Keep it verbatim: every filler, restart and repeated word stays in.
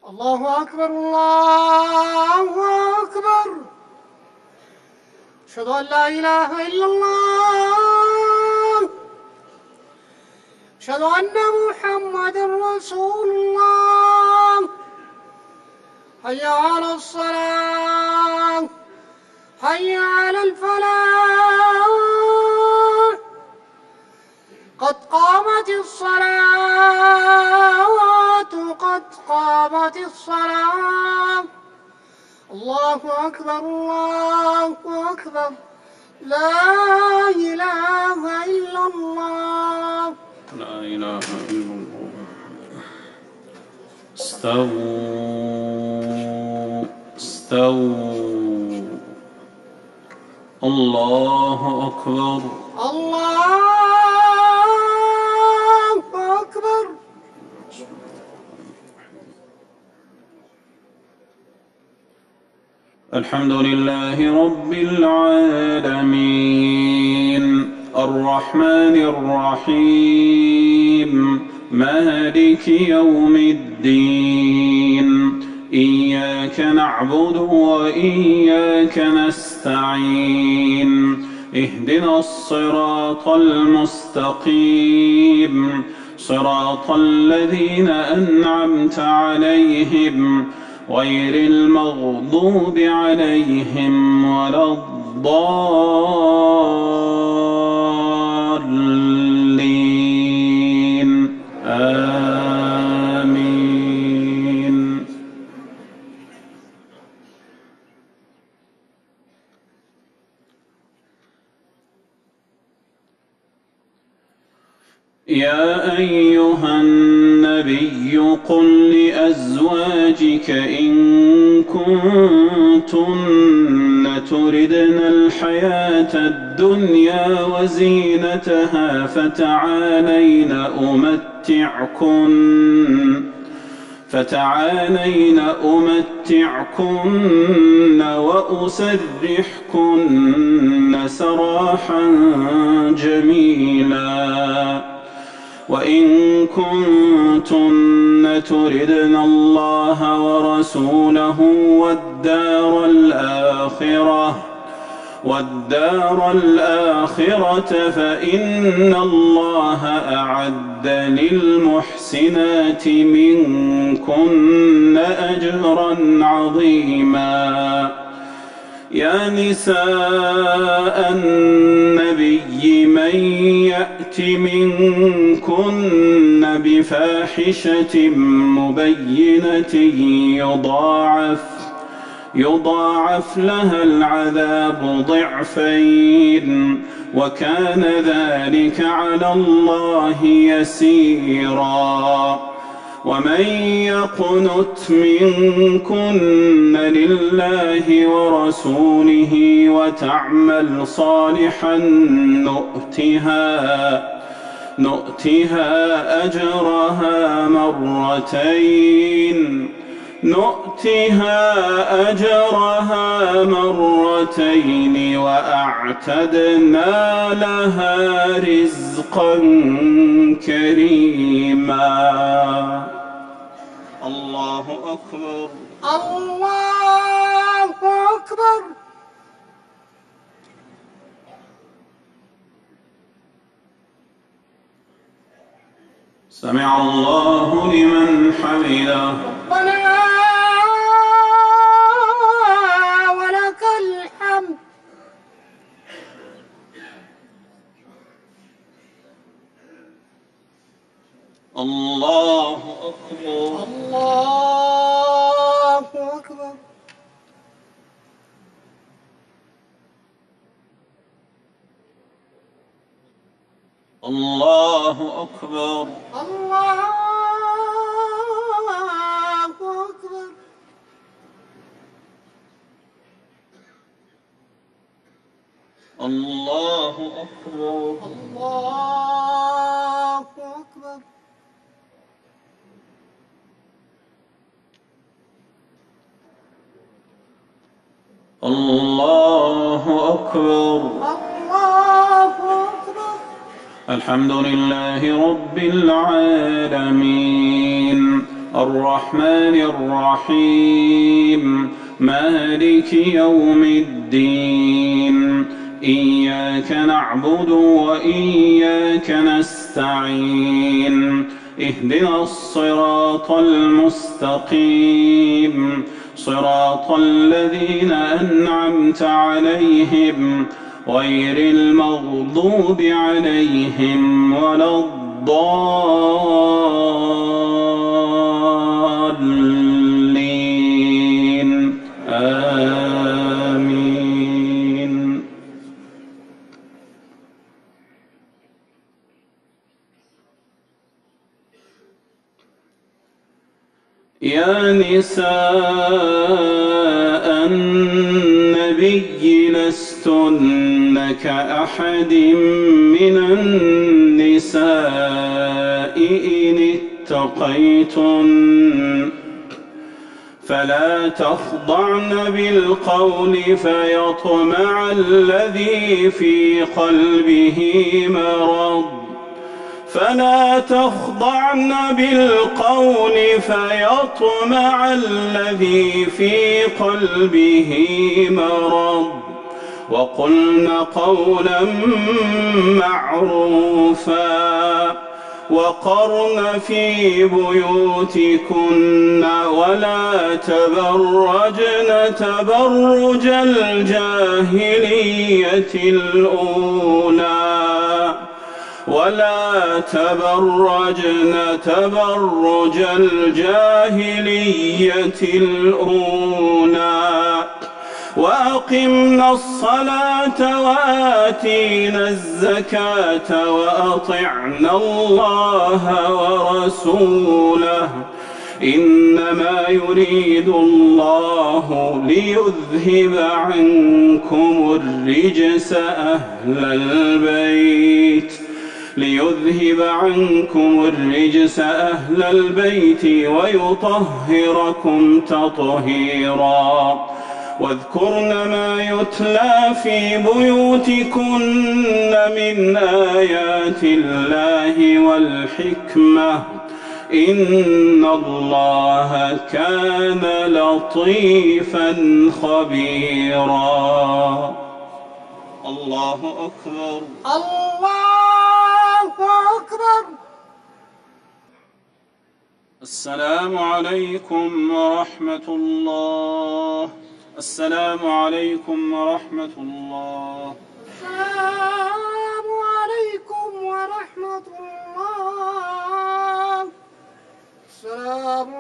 الله أكبر الله أكبر. أشهد أن لا إله إلا الله. أشهد أن محمدا رسول الله. حي على الصلاة، حي على الفلاح، قد قامت الصلاة، قد قامت الصلاة. الله أكبر الله أكبر. لا إله إلا الله. لا إله إلا الله. استووا استووا. الله أكبر الله أكبر. الحمد لله رب العالمين الرحمن الرحيم مالك يوم الدين إياك نعبد وإياك نستعين اهدنا الصراط المستقيم صراط الذين أنعمت عليهم غير المغضوب عليهم ولا الضالين آمين. يا أيها النبي قل لأزواجك إن كنتن تردن الحياة الدنيا وزينتها فتعالين أمتعكن فتعالين أمتعكن وأسرحكن سراحا جميلا. وإن كنتن تردن الله ورسوله والدار الآخرة والدار الآخرة فإن الله أعد للمحسنات منكن أجرا عظيما. يا نساء النبي من يأت منكن بفاحشة مبينة يضاعف يضاعف لها العذاب ضعفين وكان ذلك على الله يسيرا. ومن يقنت منكن لله ورسوله وتعمل صالحا نؤتها نؤتها أجرها مرتين نؤتها أجرها مرتين وأعتدنا لها رزقا كريما. الله أكبر الله أكبر. سمع الله لمن حمده. ربنا ولك الحمد. الله أكبر الله أكبر. الله أكبر الله أكبر. الله أكبر الله أكبر. الله أكبر الله أكبر. الحمد لله رب العالمين الرحمن الرحيم مالك يوم الدين إياك نعبد وإياك نستعين اهدنا الصراط المستقيم صراط الذين أنعمت عليهم غير المغضوب عليهم ولا الضالين آمين. يا نساء النبي لستن كأحد من النساء إن اتقيتن فلا تخضعن بالقول فيطمع الذي في قلبه مرض فلا تخضعن بالقول فيطمع الذي في قلبه مرض وقلن قولا معروفا وقرن في بيوتكن ولا تبرجن تبرج الجاهلية الأولى ولا تبرجن تبرج الجاهلية الأولى وأقمنا الصلاة وآتينا الزكاة وأطعنا الله ورسوله إنما يريد الله ليذهب عنكم الرجس أهل البيت ليذهب عنكم الرجس أهل البيت ويطهركم تطهيرا واذكرن ما يتلى في بيوتكن من آيات الله والحكمة إن الله كان لطيفا خبيرا. الله أكبر. الله أكبر. السلام عليكم ورحمة الله. السلام عليكم ورحمة الله. السلام عليكم ورحمة الله. السلام